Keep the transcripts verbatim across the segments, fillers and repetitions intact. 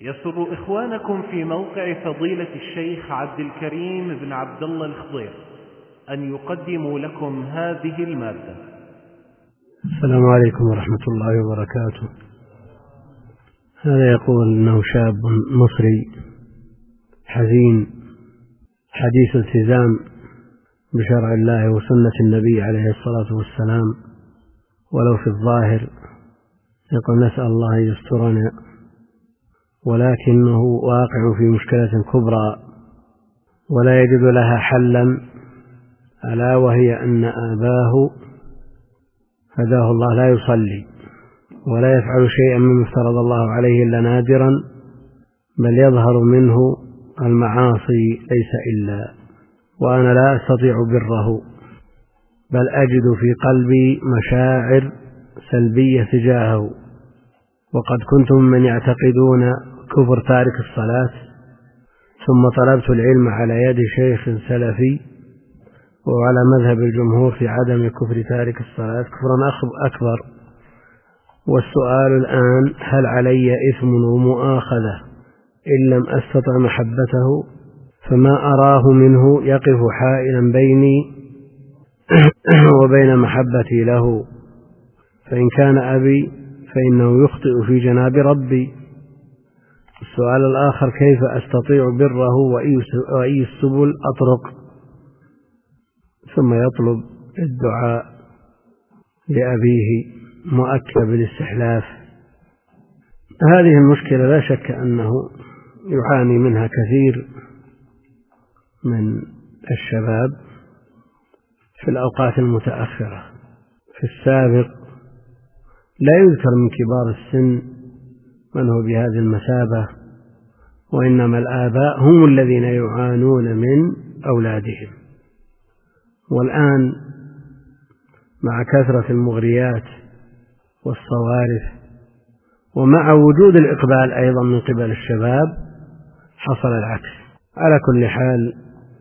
يسر إخوانكم في موقع فضيلة الشيخ عبد الكريم بن عبد الله الخضير أن يقدموا لكم هذه المادة. السلام عليكم ورحمة الله وبركاته. هذا يقول أنه شاب مصري حزين حديث التزام بشرع الله وسنة النبي عليه الصلاة والسلام ولو في الظاهر، يقول نسأل الله أن يسترنا، ولكنه واقع في مشكلة كبرى ولا يجد لها حلا، ألا وهي أن آباه هداه الله لا يصلي ولا يفعل شيئا مما افترض الله عليه إلا نادرا، بل يظهر منه المعاصي ليس إلا، وأنا لا أستطيع بره، بل أجد في قلبي مشاعر سلبية تجاهه، وقد كنت ممن يعتقدون كفر تارك الصلاة، ثم طلبت العلم على يد شيخ سلفي وعلى مذهب الجمهور في عدم كفر تارك الصلاة كفرا أكبر. والسؤال الآن: هل علي إثم ومؤاخذة إن لم أستطع محبته؟ فما أراه منه يقف حائلا بيني وبين محبتي له، فإن كان أبي فإنه يخطئ في جناب ربي. السؤال الآخر: كيف أستطيع بره وأي السبل أطرق؟ ثم يطلب الدعاء لأبيه مؤكد بالاستحلاف. هذه المشكلة لا شك أنه يعاني منها كثير من الشباب في الأوقات المتأخرة. في السابق لا يذكر من كبار السن من هو بهذه المثابة، وإنما الآباء هم الذين يعانون من أولادهم. والآن مع كثرة المغريات والصوارف ومع وجود الإقبال أيضا من قبل الشباب حصل العكس. على كل حال،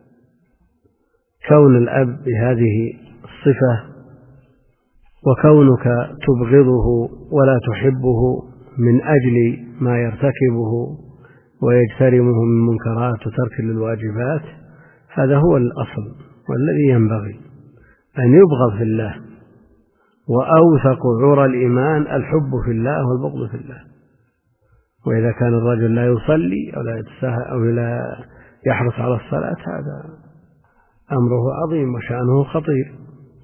كون الأب بهذه الصفة وكونك تبغضه ولا تحبه من أجل ما يرتكبه ويجترمه من منكرات وترك للواجبات، هذا هو الأصل والذي ينبغي أن يبغض في الله. وأوثق عرى الإيمان الحب في الله والبغض في الله. وإذا كان الرجل لا يصلي أو لا يتساهل أو لا يحرص على الصلاة، هذا أمره عظيم وشأنه خطير،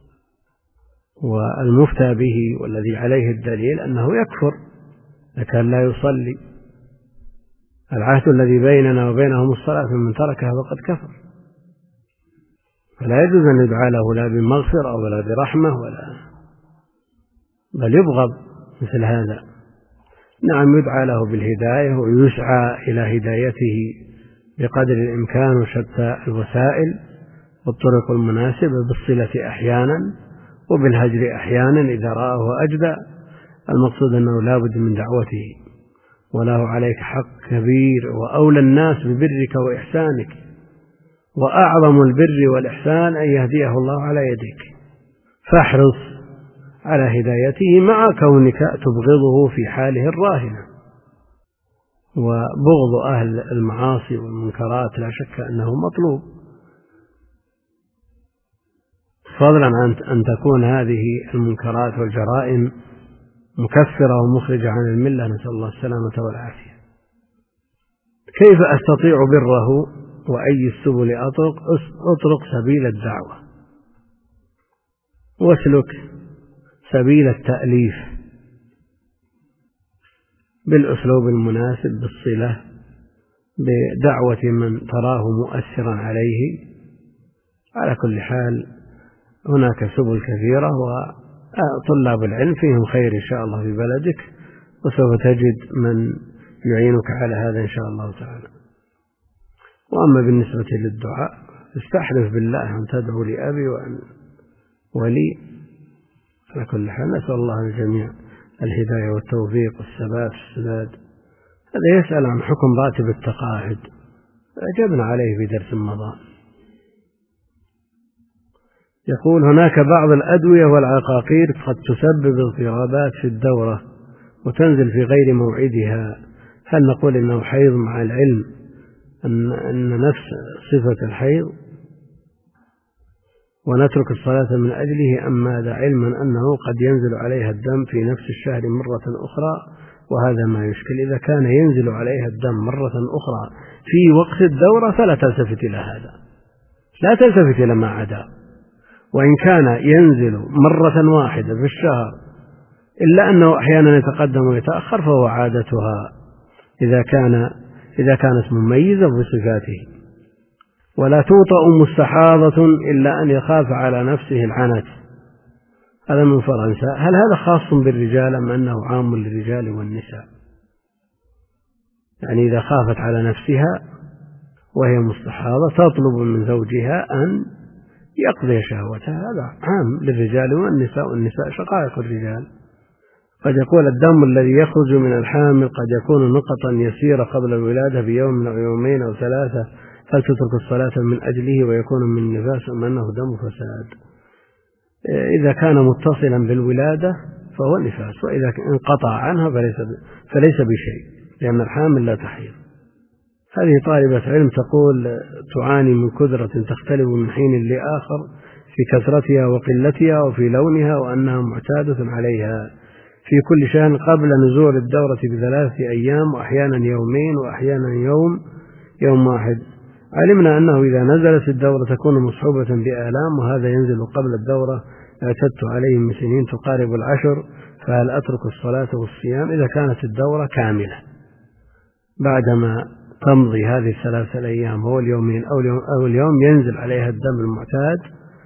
والمفتى به والذي عليه الدليل أنه يكفر إذا كان لا يصلي. العهد الذي بيننا وبينهم الصلاة، فمن تركها فقد كفر. فلا يجوز أن يدعى له لا بمغفرة ولا برحمة ولا، بل يبغض مثل هذا. نعم، يدعى له بالهداية ويسعى إلى هدايته بقدر الإمكان وشتى الوسائل والطرق المناسبة، بالصلة أحيانا وبالهجر أحيانا إذا رآه أجدى. المقصود أنه لا بد من دعوته، وله عليك حق كبير، وأولى الناس ببرك وإحسانك، وأعظم البر والإحسان أن يهديه الله على يديك، فاحرص على هدايته مع كونك تبغضه في حاله الراهنة. وبغض أهل المعاصي والمنكرات لا شك أنه مطلوب، فضلا عن أن تكون هذه المنكرات والجرائم مكفرة ومخرجة عن الملة، نسأل الله السلامة والعافية. كيف أستطيع بره وأي السبل أطرق؟ أطرق سبيل الدعوة، واسلك سبيل التأليف بالأسلوب المناسب، بالصلة، بدعوة من تراه مؤثرا عليه. على كل حال، هناك سبل كثيرة، وطلاب العلم فيهم خير إن شاء الله في بلدك، وسوف تجد من يعينك على هذا إن شاء الله تعالى. وأما بالنسبة للدعاء، استحلف بالله أن تدعو لأبي وأن ولي. على كل حال، نسأل الله الجميع الهداية والتوفيق والثبات والسداد. هذا يسأل عن حكم راتب التقاعد، أجبنا عليه في درس مضى. يقول: هناك بعض الأدوية والعقاقير قد تسبب اضطرابات في الدورة وتنزل في غير موعدها، هل نقول إنه حيض مع العلم أن, أن نفس صفة الحيض ونترك الصلاة من أجله، أم ماذا؟ علما أنه قد ينزل عليها الدم في نفس الشهر مرة أخرى، وهذا ما يشكل. إذا كان ينزل عليها الدم مرة أخرى في وقت الدورة فلا تلتفت إلى هذا، لا تلتفت إلى ما عدا. وإن كان ينزل مرة واحدة في الشهر إلا أنه أحيانا يتقدم ويتأخر فهو عادتها إذا كان إذا كانت مميزة بصفاته. ولا توطأ مستحاضة إلا أن يخاف على نفسه العنت. هذا من فرنسا. هل هذا خاص بالرجال أم أنه عام للرجال والنساء؟ يعني إذا خافت على نفسها وهي مستحاضة تطلب من زوجها أن يقضي شهوتها، هذا عام للرجال والنساء، والنساء شقائق الرجال. قد يكون الدم الذي يخرج من الحامل قد يكون نقطا يسيرة قبل الولادة بيوم أو يومين أو ثلاثة، فلتترك الصلاة من أجله ويكون من نفاس أم أنه دم فساد. إذا كان متصلا بالولادة فهو نفاس، وإذا انقطع عنها فليس فليس بشيء، لأن الحامل لا تحيض. هذه طالبة علم تقول تعاني من كدرة تختلف من حين لآخر في كثرتها وقلتها وفي لونها، وأنها معتادة عليها في كل شهر قبل نزول الدورة بثلاثة أيام، وأحيانا يومين وأحيانا يوم يوم واحد. علمنا أنه إذا نزلت الدورة تكون مصحوبة بآلام، وهذا ينزل قبل الدورة. اعتدت عليه من سنين تقارب العشر، فهل أترك الصلاة والصيام إذا كانت الدورة كاملة بعدما تمضي هذه الثلاثة الأيام هو اليومين أو اليوم, أو اليوم ينزل عليها الدم المعتاد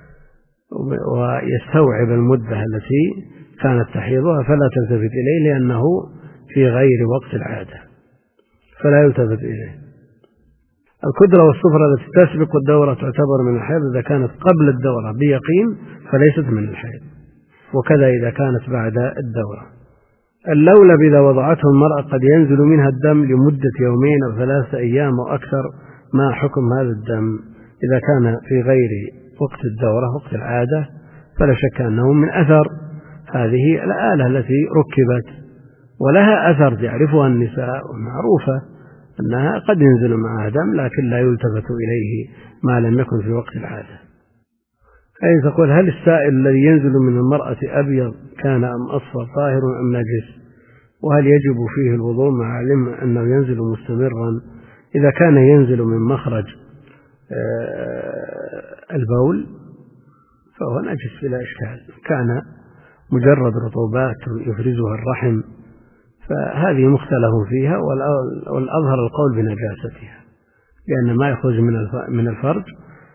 ويستوعب المدة التي كانت تحيضها، فلا تلتفت إليه لأنه في غير وقت العادة فلا يلتفت إليه. الكدرة والصفرة التي تسبق الدورة تعتبر من الحيض إذا كانت قبل الدورة بيقين فليست من الحيض، وكذا إذا كانت بعد الدورة. اللولب إذا وضعته المرأة قد ينزل منها الدم لمدة يومين أو ثلاثة أيام وأكثر، ما حكم هذا الدم؟ إذا كان في غير وقت الدورة وقت العادة فلا شك أنه من أثر هذه الآلة التي ركبت، ولها أثر يعرفها النساء ومعروفة أنها قد ينزل معها دم لكن لا يلتفت إليه ما لم يكن في وقت العادة. أي تقول هل السائل الذي ينزل من المرأة أبيض كان أم أصفر طاهر أم نجس، وهل يجب فيه الوضوء مع علم أنه ينزل مستمرا؟ إذا كان ينزل من مخرج البول فهو نجس بلا إشكال، كان مجرد رطوبات يفرزها الرحم فهذه مختلف فيها، والأظهر القول بنجاستها، لأن ما يخرج من الفرج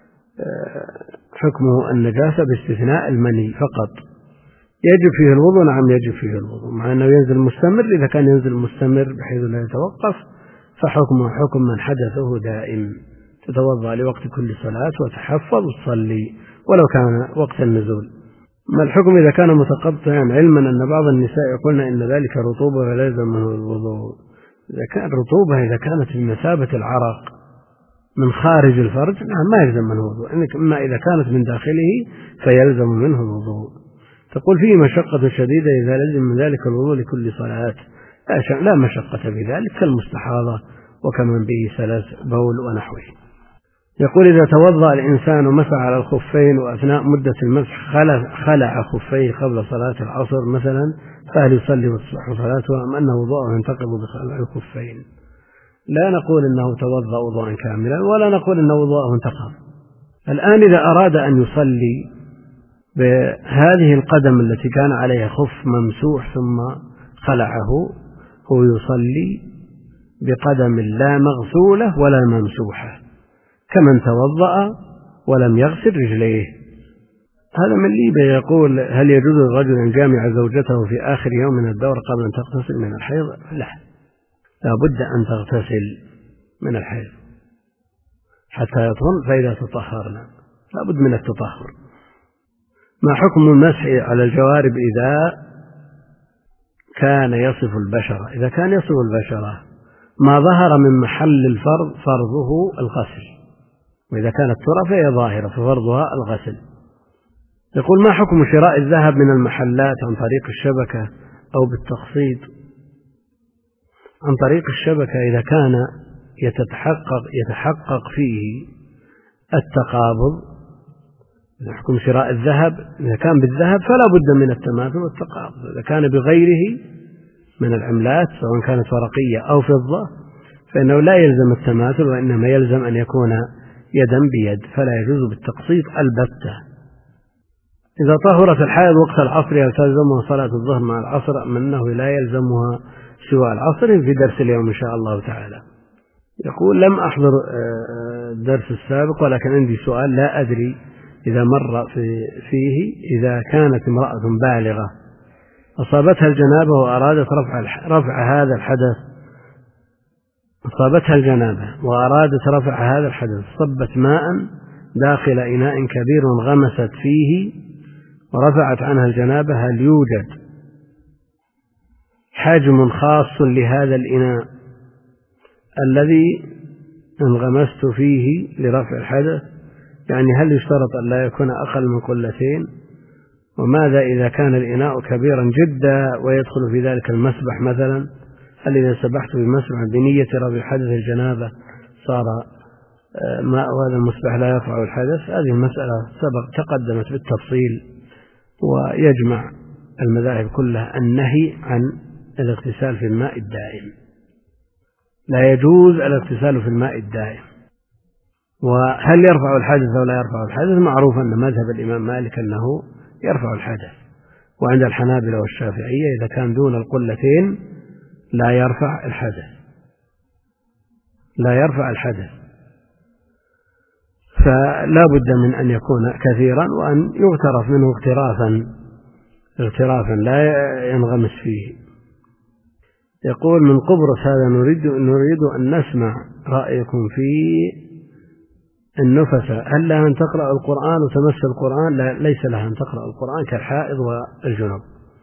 حكمه النجاسة باستثناء المني فقط. يجب فيه الوضوء؟ نعم يجب فيه الوضوء، مع أنه ينزل مستمر. إذا كان ينزل مستمر بحيث لا يتوقف فحكمه حكم من حدثه دائم، تتوضأ لوقت كل صلاة وتحفظ وتصلي ولو كان وقت النزول. ما الحكم إذا كان متقطعا، علما أن بعض النساء يقولن إن ذلك رطوبة ولا يلزم منه الوضوء؟ إذا كان رطوبة إذا كانت بمثابة العرق من خارج الفرج نعم ما يلزم منه الوضوء، أما إذا كانت من داخله فيلزم منه الوضوء. تقول فيه مشقة شديدة إذا لزم من ذلك الوضوء لكل صلاة. لا مشقة بذلك كالمستحاضة وكمن به سلس بول ونحوه. يقول إذا توضأ الإنسان ومسح على الخفين وأثناء مدة المسح خلع, خلع خفيه قبل صلاة العصر مثلا، فهل يصلي وتصح صلاته أم أنه وضوءه ينتقض بخلع الخفين؟ لا نقول أنه توضأ وضوءا كاملا ولا نقول أنه وضوءه انتقض. الآن إذا أراد أن يصلي بهذه القدم التي كان عليها خف ممسوح ثم خلعه، هو يصلي بقدم لا مغسولة ولا ممسوحة كمن توضأ ولم يغسل رجليه. هذا من ليبيا يقول هل يجوز للرجل أن يجامع زوجته في آخر يوم من الدورة قبل أن تغتسل من الحيض؟ لا، لا بد أن تغتسل من الحيض حتى يطهر، فإذا تطهرنا لا بد من التطهر. ما حكم المسح على الجوارب إذا كان يصف البشرة؟ إذا كان يصف البشرة ما ظهر من محل الفرض فرضه الغسل، وإذا كانت ترى فهي ظاهرة ففرضها الغسل. يقول ما حكم شراء الذهب من المحلات عن طريق الشبكة أو بالتقسيط؟ عن طريق الشبكة إذا كان يتحقق يتحقق فيه التقابض، حكم شراء الذهب إذا كان بالذهب فلا بد من التماثل والتقابض، إذا كان بغيره من العملات سواء كانت ورقية أو فضة فإنه لا يلزم التماثل، وإنما يلزم أن يكون يدا بيد، فلا يجوز بالتقسيط البتة. إذا طهرت الحائض وقت العصر هل تلزمها صلاة الظهر مع العصر أم أنه لا يلزمها سوى العصر؟ في درس اليوم إن شاء الله تعالى. يقول لم أحضر الدرس السابق ولكن عندي سؤال لا أدري إذا مر في فيه إذا كانت امرأة بالغة أصابتها الجنابة وأرادت رفع رفع هذا الحدث أصابتها الجنابة وأرادت رفع هذا الحدث صبت ماء داخل إناء كبير غمست فيه ورفعت عنها الجنابة، هل يوجد حجم خاص لهذا الإناء الذي انغمست فيه لرفع الحدث؟ يعني هل يشترط أن لا يكون أقل من قلتين؟ وماذا إذا كان الإناء كبيرا جدا ويدخل في ذلك المسبح مثلا؟ هل إذا سبحت بمسبح بنية رفع حدث الجنابة صار ماء هذا المسبح لا يرفع الحدث؟ هذه المسألة سبق تقدمت بالتفصيل، ويجمع المذاهب كلها النهي عن الاغتسال في الماء الدائم، لا يجوز الاغتسال في الماء الدائم. وهل يرفع الحدث أو لا يرفع الحدث؟ معروف أن مذهب الإمام مالك أنه يرفع الحدث، وعند الحنابلة والشافعية إذا كان دون القلتين لا يرفع الحدث لا يرفع الحدث فلا بد من أن يكون كثيرا وأن يغترف منه اغترافا اغترافا لا ينغمس فيه. يقول من قبرص هذا نريد, نريد أن نسمع رأيكم في النفسة، هل لها أن تقرأ القرآن وتمس القرآن؟ لا، ليس لها أن تقرأ القرآن كالحائض والجنوب.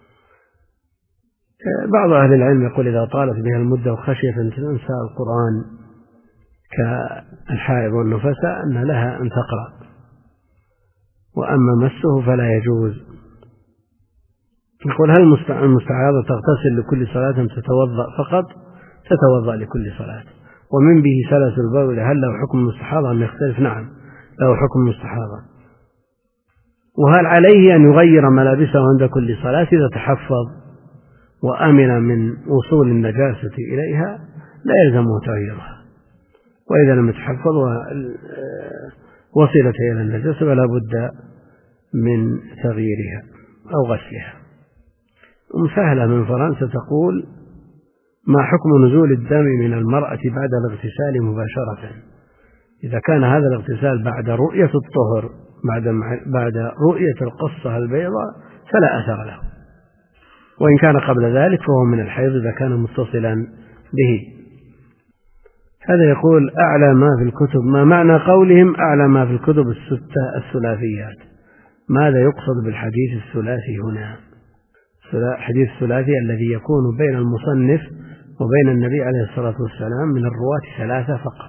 بعض أهل العلم يقول إذا طالت بها المدة وخشيت أن تنسى القرآن كالحائض والنفسة أن لها أن تقرأ، وأما مسه فلا يجوز. يقول هل المستعاضة تغتسل لكل صلاة تتوضأ فقط؟ تتوضأ لكل صلاة. ومن به سلس البول هل له حكم المستحاضة أم يختلف؟ نعم له حكم المستحاضة. وهل عليه أن يغير ملابسه عند كل صلاة إذا تحفظ وأمن من وصول النجاسة إليها؟ لا يلزمه تغييرها، وإذا لم يتحفظ وصلت إلى النجاسة فلا بد من تغييرها أو غسلها. ومسهلة من فرنسا تقول ما حكم نزول الدم من المرأة بعد الاغتسال مباشرة؟ إذا كان هذا الاغتسال بعد رؤية الطهر بعد بعد رؤية القصة البيضاء فلا أثر له، وإن كان قبل ذلك فهو من الحيض إذا كان متصلا به. هذا يقول أعلى ما في الكتب، ما معنى قولهم أعلى ما في الكتب الستة الثلاثيات؟ ماذا يقصد بالحديث الثلاثي هنا؟ حديث الثلاثي الذي يكون بين المصنف وبين النبي عليه الصلاة والسلام من الرواة ثلاثة فقط،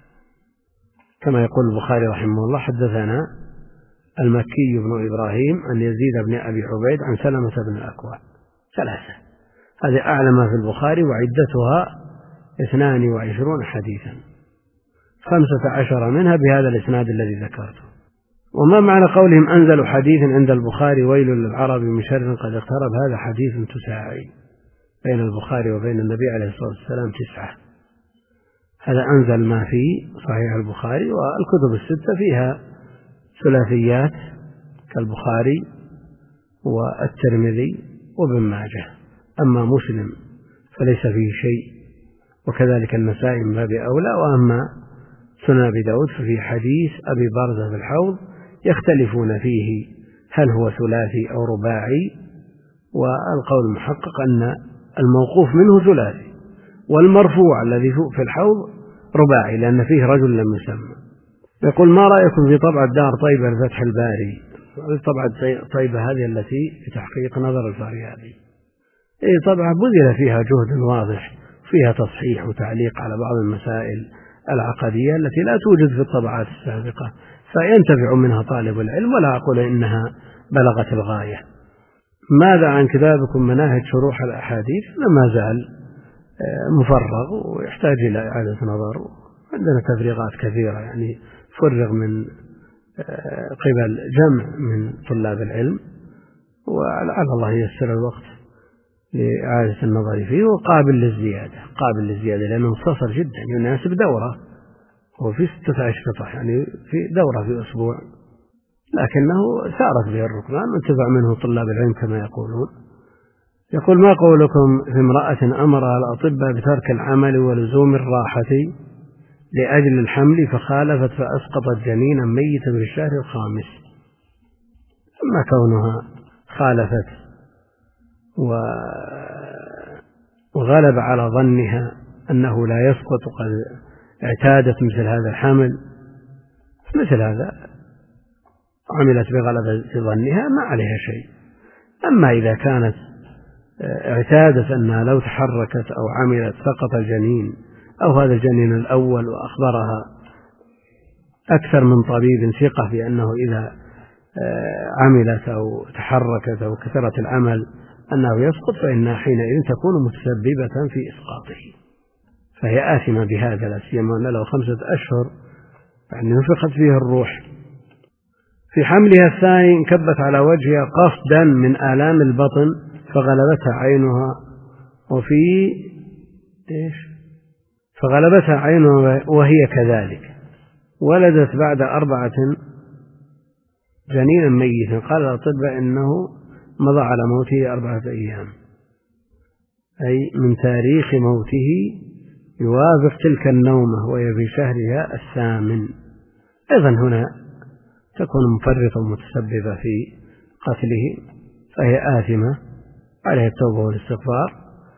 كما يقول البخاري رحمه الله حدثنا المكي بن إبراهيم عن يزيد بن أبي عبيد عن سلمة بن الأكوع، ثلاثة. هذه أعلى ما في البخاري وعدتها اثنان وعشرون حديثا، خمسة عشر منها بهذا الإسناد الذي ذكرته. وما معنى قولهم أنزل حديث عند البخاري ويل للعرب من شر قد اقترب؟ هذا حديث تساعي بين البخاري وبين النبي عليه الصلاة والسلام تسعة، هذا أنزل ما في صحيح البخاري، والكتب الستة فيها ثلاثيات كالبخاري والترمذي وابن ماجه، أما مسلم فليس فيه شيء، وكذلك النسائي من باب أولى، وأما سنن أبي داود ففي حديث أبي برزة في الحوض يختلفون فيه هل هو ثلاثي أو رباعي، والقول المحقق أن الموقوف منه ثلاثي، والمرفوع الذي في الحوض رباعي لأن فيه رجل لم يسمى. يقول ما رأيكم في طبعة دار طيبة لفتح الباري؟ طبعة طيبة هذه التي في تحقيق نظر الفاريابي، أي طبعة بذل فيها جهد واضح، فيها تصحيح وتعليق على بعض المسائل العقدية التي لا توجد في الطبعات السابقة، فينتفع منها طالب العلم، ولا أقول إنها بلغت الغاية. ماذا عن كتابكم مناهج شروح الأحاديث؟ لما زال مفرغ ويحتاج إلى إعادة نظر. عندنا تفريغات كثيرة يعني فرغ من قبل جمع من طلاب العلم، ولعل الله ييسر الوقت لإعادة النظر فيه، وقابل للزيادة قابل للزيادة لأنه مختصر جدا يناسب دورة، وفي ستة عشر قطعة يعني في دورة في أسبوع، لكنه سارت به الركبان وانتفع منه طلاب العلم كما يقولون. يقول: ما قولكم في امرأة أمرها الأطباء بترك العمل ولزوم الراحة لأجل الحمل فخالفت فأسقطت جنينا ميتا في الشهر الخامس؟ أما كونها خالفت وغلب على ظنها أنه لا يسقط قد اعتادت مثل هذا الحمل، مثل هذا عملت بغلبة ظنها ما عليها شيء. أما إذا كانت اعتادت أنها لو تحركت أو عملت سقط الجنين، أو هذا الجنين الأول وأخبرها أكثر من طبيب ثقة بأنه إذا عملت أو تحركت أو كثرت العمل أنه يسقط، فإنها حينئذ تكون متسببة في إسقاطه، فهي آثمة بهذا، لا سيما أن له خمسة أشهر يعني نفخت فيه الروح. في حملها الثاني انكبت على وجهها قصدا من آلام البطن فغلبتها عينها، وفي إيش فغلبتها عينها وهي كذلك، ولدت بعد أربعة جنينا ميتا. قال الأطباء إنه مضى على موته أربعة أيام، أي من تاريخ موته يوافق تلك النومة وهي في شهرها الثامن. أيضا هنا تكون مفرطة ومتسببة في قتله، فهي آثمة، عليها التوبة والاستغفار.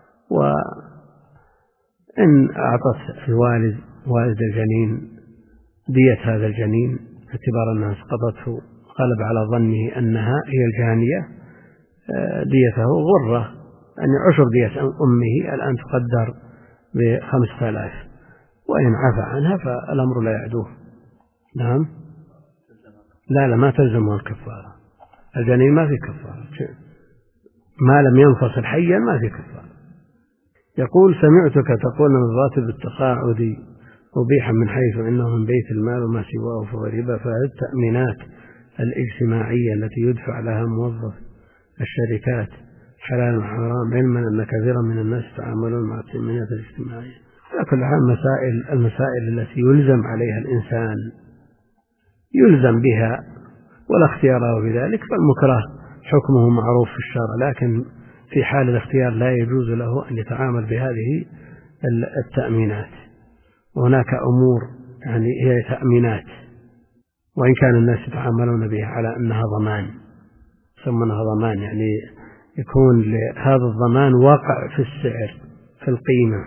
وإن أعطت الوالد والد الجنين دية هذا الجنين باعتبار أنها اسقطته غلب على ظنه أنها هي الجانية، ديته غرة يعني عشر دية أمه الآن تقدر بخمسة آلاف، وإن عفى عنها فالأمر لا يعدوه. نعم لا لا ما تلزمه الكفارة، الجنين ما في كفارة ما لم ينفصل حيا، ما في كفارة. يقول: سمعتك تقول أن الراتب التقاعدي مبيحا من حيث إنه من بيت المال وما سواه فهو ربا، فهل التأمينات الاجتماعية التي يدفع لها موظف الشركات حلال وحرام، علما أن كثيرا من الناس يتعاملون مع التأمينات الاجتماعية؟ على كل حال مسائل المسائل التي يلزم عليها الإنسان يلزم بها ولا اختيار له بذلك، فالمكره حكمه معروف في الشرع، لكن في حال الاختيار لا يجوز له أن يتعامل بهذه التأمينات. وهناك أمور يعني هي تأمينات وإن كان الناس يتعاملون بها على أنها ضمان، يسمونها ضمان، يعني يكون لهذا الضمان وقع في السعر في القيمة،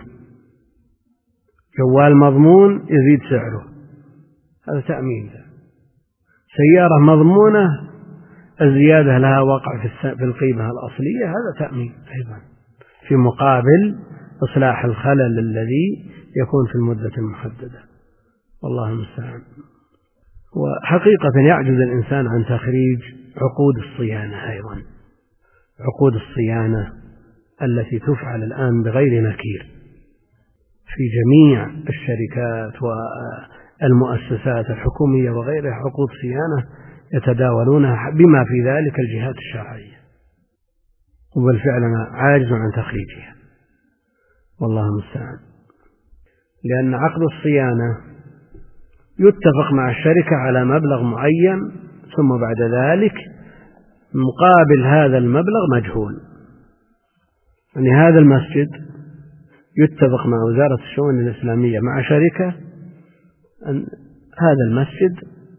جوال مضمون يزيد سعره، هذا تأمين. سيارة مضمونة الزيادة لها وقع في القيمة الأصلية، هذا تأمين أيضا في مقابل إصلاح الخلل الذي يكون في المدة المحددة، والله المستعان. وحقيقة يعجز الإنسان عن تخريج عقود الصيانة، أيضا عقود الصيانة التي تفعل الآن بغير نكير في جميع الشركات والمؤسسات الحكومية وغيرها، عقود صيانة يتداولونها بما في ذلك الجهات الشرعية، وبالفعل أنا عاجز عن تخريجها، والله المستعان. لأن عقد الصيانة يتفق مع الشركة على مبلغ معين، ثم بعد ذلك مقابل هذا المبلغ مجهول. يعني هذا المسجد يتفق مع وزارة الشؤون الإسلامية مع شركة أن هذا المسجد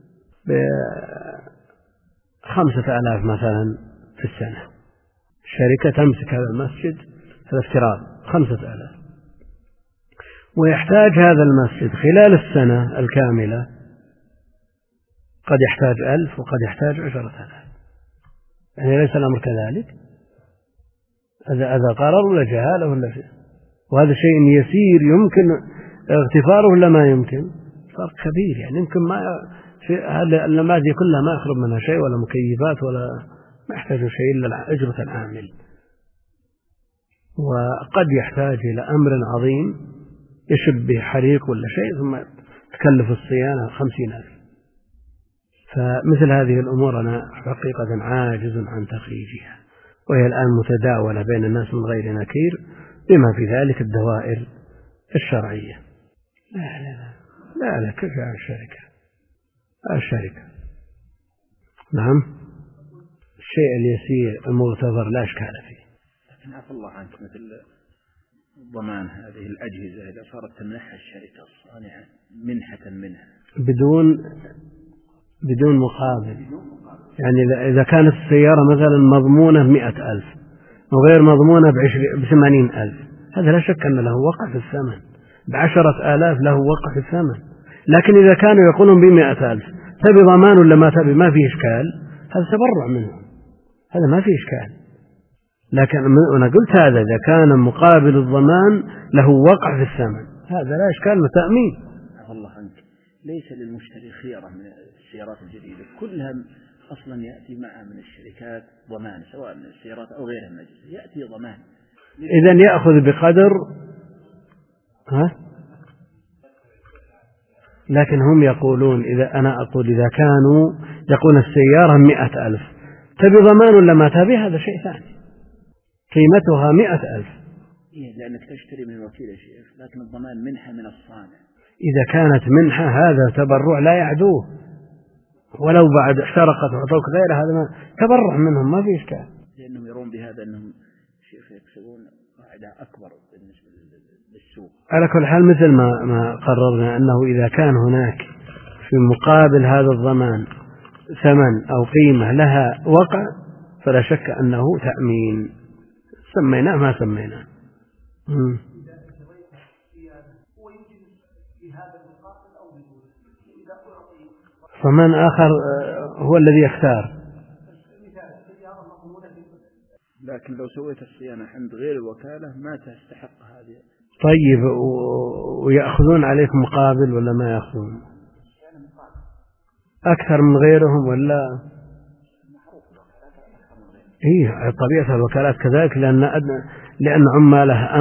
بخمسة آلاف مثلا في السنة، الشركة تمسك هذا المسجد هذا افتراض خمسة آلاف، ويحتاج هذا المسجد خلال السنة الكاملة قد يحتاج ألف وقد يحتاج عشرة آلاف، يعني ليس الأمر كذلك. هذا هذا قرار ولا جهالة ولا شيء، وهذا شيء يسير يمكن اغتفاره ولا ما يمكن، فرق كبير. يعني يمكن ما في هذه النماذج كلها ما يخرج منها شيء ولا مكيفات ولا ما يحتاج شيء إلا أجرة العامل، وقد يحتاج إلى أمر عظيم يشب به حريق ولا شيء ثم تكلف الصيانة خمسين ألف. فمثل هذه الأمور أنا حقيقة عاجز عن تخريجها، وهي الآن متداولة بين الناس من غير نكير بما في ذلك الدوائر الشرعية. لا لا لا لا, لا كيف على الشركة الشركة نعم الشيء اليسير المغتفر لا إشكال فيه. لكن عفى الله عنك مثل ضمان هذه الأجهزة إذا صارت تمنحها الشركة الصانعة منحة منها بدون بدون مقابل، يعني إذا كانت السيارة مثلا مضمونة بمئة ألف وغير مضمونة بثمانين ألف، هذا لا شك أن له وقع في الثمن، بعشرة آلاف له وقع في الثمن. لكن إذا كانوا يقولون بمئة ألف تبي ضمان ولا ما تبي ما في إشكال، هذا تبرع منهم، هذا ما في إشكال. لكن أنا قلت هذا إذا كان مقابل الضمان له وقع في الثمن هذا لا إشكال وتأمين. الله عنك ليس للمشتري خيارة من السيارات الجديدة، كلها أصلا يأتي معها من الشركات ضمان سواء من السيارات أو غيرها من الأجهزة يأتي ضمان. إذن يأخذ بقدر ها؟ لكن هم يقولون إذا أنا أقول إذا كانوا يقول السيارة مئة ألف تبي ضمان ولا ما تبي، هذا شيء ثاني، قيمتها مئة ألف. إيه لأنك تشتري من وكيل يا شيخ، لكن الضمان منحة من الصانع. إذا كانت منحة هذا تبرع لا يعدوه، ولو بعد احترقت وعطوك غيره هذا ما تبرع منهم ما في إشكال، لأنهم يرون بهذا أنهم شيخ يكسبون قاعدة أكبر بالنسبة للسوق. على كل حال مثل ما ما قررنا أنه إذا كان هناك في مقابل هذا الضمان ثمن أو قيمة لها وقع فلا شك أنه تأمين، سميناه ما سميناه. فمن آخر هو الذي يختار. لكن لو سويت الصيانة عند غير الوكالة ما تستحق هذه. طيب ويأخذون عليك مقابل ولا ما يأخذون أكثر من غيرهم ولا؟ إيه طبيعة الوكالات كذلك، لأن لأن عمالها